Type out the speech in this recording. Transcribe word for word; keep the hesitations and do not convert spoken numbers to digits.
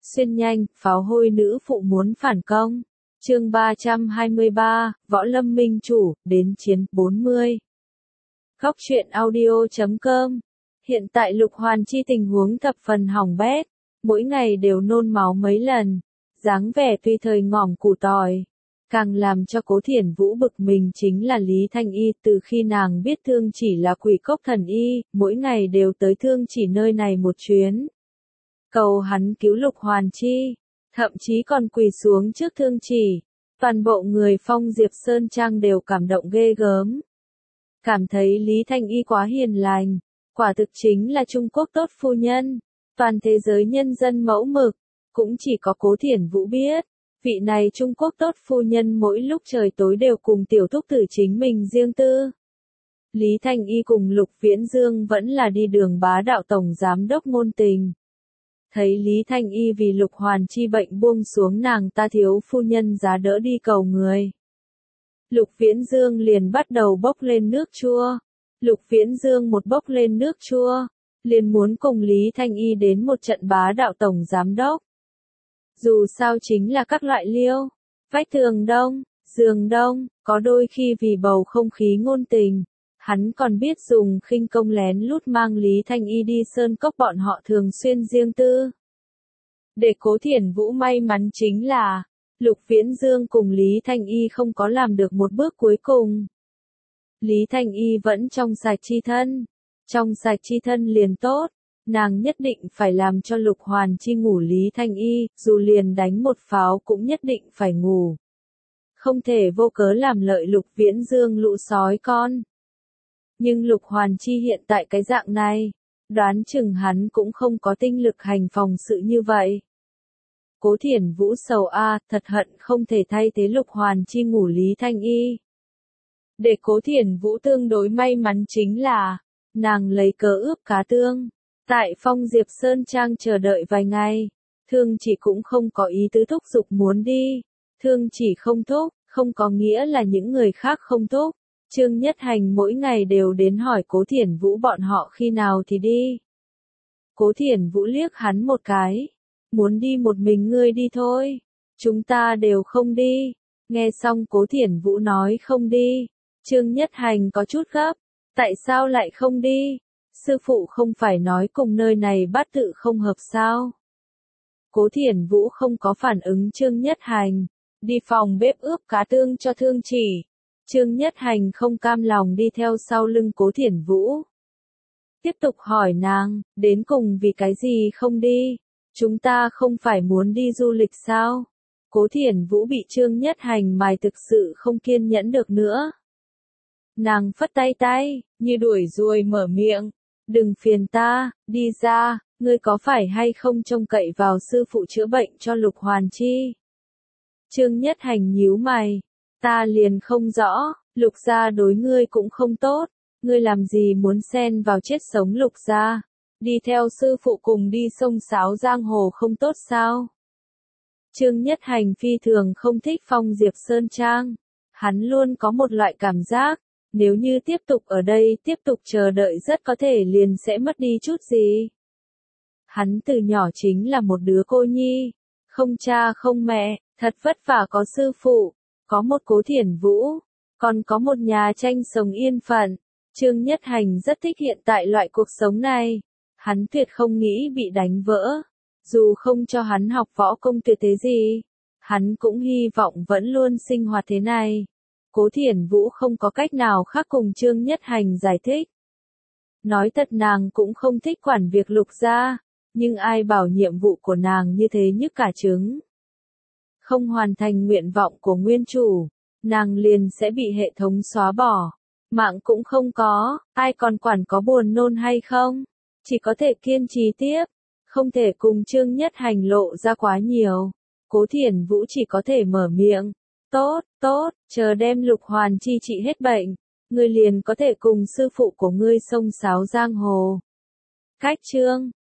Xuyên nhanh, pháo hôi nữ phụ muốn phản công. Chương ba trăm hai mươi ba, Võ Lâm Minh Chủ, đến chiến bốn mươi. Góc truyện audio chấm com. Hiện tại Lục Hoàn Chi tình huống thập phần hỏng bét, mỗi ngày đều nôn máu mấy lần, dáng vẻ tuy thời ngỏm củ tỏi. Càng làm cho Cố Thiển Vũ bực mình chính là Lý Thanh Y, từ khi nàng biết Thương Chỉ là quỷ cốc thần y, mỗi ngày đều tới Thương Chỉ nơi này một chuyến. Cầu hắn cứu Lục Hoàn Chi, thậm chí còn quỳ xuống trước Thương Chỉ. Toàn bộ người Phong Diệp Sơn Trang đều cảm động ghê gớm. Cảm thấy Lý Thanh Y quá hiền lành, quả thực chính là Trung Quốc tốt phu nhân, toàn thế giới nhân dân mẫu mực, cũng chỉ có Cố Thiển Vũ biết. Vị này Trung Quốc tốt phu nhân mỗi lúc trời tối đều cùng tiểu thúc tử chính mình riêng tư. Lý Thanh Y cùng Lục Viễn Dương vẫn là đi đường bá đạo tổng giám đốc ngôn tình. Thấy Lý Thanh Y vì Lục Hoàn Chi bệnh buông xuống nàng ta thiếu phu nhân giá đỡ đi cầu người. Lục Viễn Dương liền bắt đầu bốc lên nước chua. Lục Viễn Dương một bốc lên nước chua, liền muốn cùng Lý Thanh Y đến một trận bá đạo tổng giám đốc. Dù sao chính là các loại liêu, vách tường đông, giường đông, có đôi khi vì bầu không khí ngôn tình, hắn còn biết dùng khinh công lén lút mang Lý Thanh Y đi sơn cốc bọn họ thường xuyên riêng tư. Để Cố Thiển Vũ may mắn chính là, Lục Viễn Dương cùng Lý Thanh Y không có làm được một bước cuối cùng. Lý Thanh Y vẫn trong sạch chi thân, trong sạch chi thân liền tốt. Nàng nhất định phải làm cho Lục Hoàn Chi ngủ Lý Thanh Y, dù liền đánh một pháo cũng nhất định phải ngủ. Không thể vô cớ làm lợi Lục Viễn Dương lũ sói con. Nhưng Lục Hoàn Chi hiện tại cái dạng này, đoán chừng hắn cũng không có tinh lực hành phòng sự như vậy. Cố Thiển Vũ sầu a, thật hận không thể thay thế Lục Hoàn Chi ngủ Lý Thanh Y. Để Cố Thiển Vũ tương đối may mắn chính là, nàng lấy cớ ướp cá tương. Tại Phong Diệp Sơn Trang chờ đợi vài ngày, Thương Chỉ cũng không có ý tứ thúc giục muốn đi. Thương Chỉ không thúc, không có nghĩa là những người khác không thúc. Trương Nhất Hành mỗi ngày đều đến hỏi Cố Thiển Vũ bọn họ khi nào thì đi. Cố Thiển Vũ liếc hắn một cái. Muốn đi một mình ngươi đi thôi. Chúng ta đều không đi. Nghe xong Cố Thiển Vũ nói không đi. Trương Nhất Hành có chút gấp. Tại sao lại không đi? Sư phụ không phải nói cùng nơi này bát tự không hợp sao? Cố Thiển Vũ không có phản ứng Trương Nhất Hành. Đi phòng bếp ướp cá tương cho Thương Chỉ. Trương Nhất Hành không cam lòng đi theo sau lưng Cố Thiển Vũ. Tiếp tục hỏi nàng, đến cùng vì cái gì không đi? Chúng ta không phải muốn đi du lịch sao? Cố Thiển Vũ bị Trương Nhất Hành mài thực sự không kiên nhẫn được nữa. Nàng phất tay tay, như đuổi ruồi mở miệng. Đừng phiền ta, đi ra, ngươi có phải hay không trông cậy vào sư phụ chữa bệnh cho Lục Hoàn Chi? Trương Nhất Hành nhíu mày, ta liền không rõ, Lục gia đối ngươi cũng không tốt, ngươi làm gì muốn xen vào chết sống Lục gia? Đi theo sư phụ cùng đi sông sáo giang hồ không tốt sao? Trương Nhất Hành phi thường không thích Phong Diệp Sơn Trang, hắn luôn có một loại cảm giác. Nếu như tiếp tục ở đây, tiếp tục chờ đợi rất có thể liền sẽ mất đi chút gì. Hắn từ nhỏ chính là một đứa cô nhi, không cha không mẹ, thật vất vả có sư phụ, có một Cố Thiển Vũ, còn có một nhà tranh sống yên phận. Trương Nhất Hành rất thích hiện tại loại cuộc sống này, hắn tuyệt không nghĩ bị đánh vỡ, dù không cho hắn học võ công tuyệt thế gì, hắn cũng hy vọng vẫn luôn sinh hoạt thế này. Cố Thiển Vũ không có cách nào khác cùng Trương Nhất Hành giải thích. Nói thật nàng cũng không thích quản việc Lục gia, nhưng ai bảo nhiệm vụ của nàng như thế nhức cả trứng. Không hoàn thành nguyện vọng của nguyên chủ, nàng liền sẽ bị hệ thống xóa bỏ. Mạng cũng không có, ai còn quản có buồn nôn hay không? Chỉ có thể kiên trì tiếp, không thể cùng Trương Nhất Hành lộ ra quá nhiều. Cố Thiển Vũ chỉ có thể mở miệng. Tốt, tốt, chờ đem Lục Hoàn Chi trị hết bệnh, ngươi liền có thể cùng sư phụ của ngươi sông sáo giang hồ. Cách chương